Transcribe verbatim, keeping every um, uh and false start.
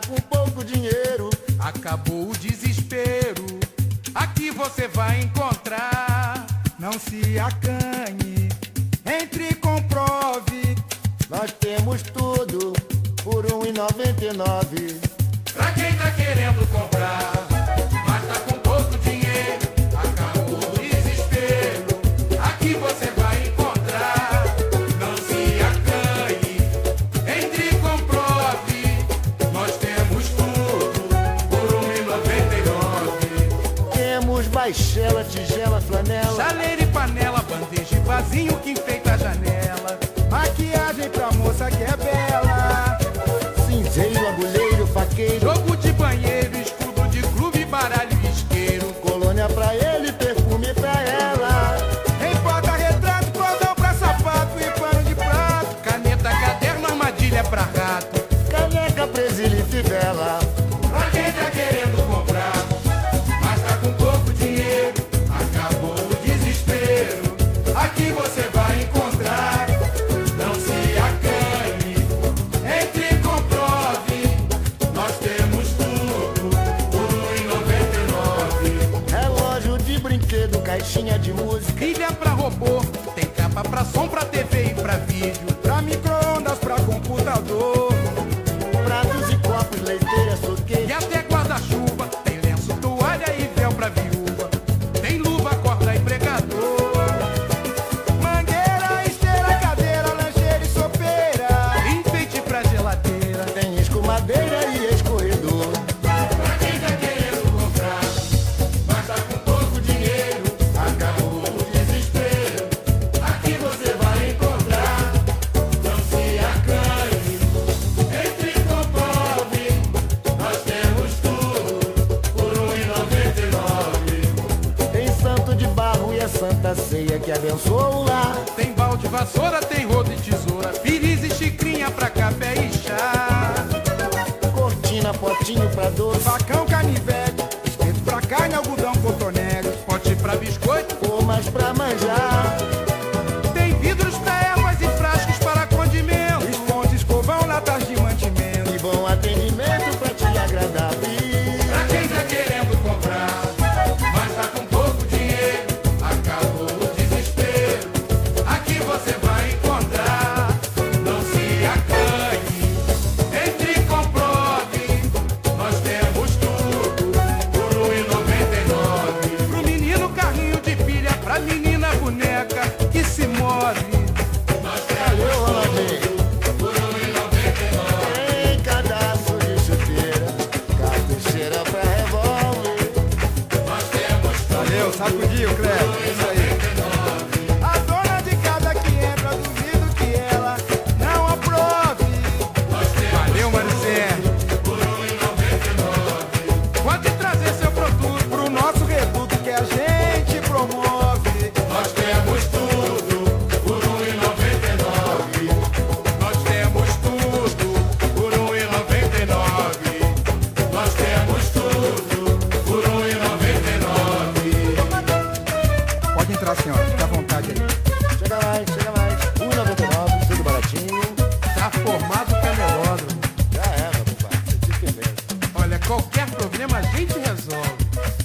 com pouco dinheiro. Acabou o desespero, aqui você vai encontrar. Não se acanhe, entre e comprove. Nós temos tudo por um e noventa e nove. Pra quem tá querendo comprar, mas tá com pouco dinheiro, acabou o desespero, aqui você vai encontrar. Não se acanhe, entre e comprove. Nós temos tudo por um e noventa e nove. Temos baixela, tigela, flanela, Chaleira e panela, bandeja e vasinho que enfeita a janela. Maquiagem pra moça que é bela. cinzeiro, agulheiro, faqueiro, Jogo de banheiro, escudo de clube, baralho e isqueiro. colônia pra ele, perfume pra ela. Em porta-retrato, cordão pra sapato e pano de prato. Caneta, caderno, armadilha pra rato. Caneca, presilha e fivela. Pra quem tá querendo comprar, mas tá com pouco dinheiro, acabou o desespero, aqui você vai encontrar. Não se acanhe, entre e comprove. Nós temos tudo por um e noventa e nove. Relógio de brinquedo, caixinha de música, Trilha pra robô, tem capa pra som, pra T V e pra vídeo. Pra micro-ondas, pra computador. pratos e copos, leiteira, E soquete, até guarda-chuva, tem lenço, toalha e véu pra viúva. Tem luva, corda e pregador. Mangueira, esteira, cadeira, lancheira e sopeira. Enfeite pra geladeira. tem escumadeira e escorredor. Pra quem tá querendo comprar, mas tá com pouco dinheiro, acabou o desespero, aqui você vai encontrar. Não se acanhe, entre e comprove. Nós temos tudo por um e noventa e nove. Tem santo de barro e a santa ceia que abençoa o lar. Tem balde, vassoura, tem rodo e tesoura, pires e xicrinha pra café e chá. Cortina, potinho pra doce, Facão, canivete, espeto pra carne, algodão, cotonete. Pote pra biscoito, formas pra manjar. tem vidros pra ervas e frascos para condimento. Esponja, escovão, latas de mantimento. E bom atendimento pra te agradar. Pra quem tá querendo comprar, mas tá com pouco dinheiro, acabou o desespero, aqui você vai encontrar. Não se acanhe, entre e comprove. Nós temos tudo por um e noventa e nove. Pro menino carrinho de pilha, pra menina boneca que se move. Nós Valeu, temos Ronaldinho. tudo por um e noventa e nove. Tem cadastro de chuteira, cartucheira pra revólver. Nós temos tudo. Valeu, sacudiu, Cleber. Isso aí. A dona de casa que entra, duvido que ela não aprove. Valeu, Maricé. Pode trazer seu produto. Pro nosso reduto que a gente promove. Nós temos tudo por um e noventa e nove. Nós temos tudo por um e noventa e nove. Nós temos tudo por um e noventa e nove. Pode entrar, senhora, fica à vontade aí. Chega mais, chega mais. um e noventa e nove, tudo baratinho. Tá formado o camelódromo. Já é, meu compadre. Você fica mesmo. Olha, qualquer problema a gente resolve.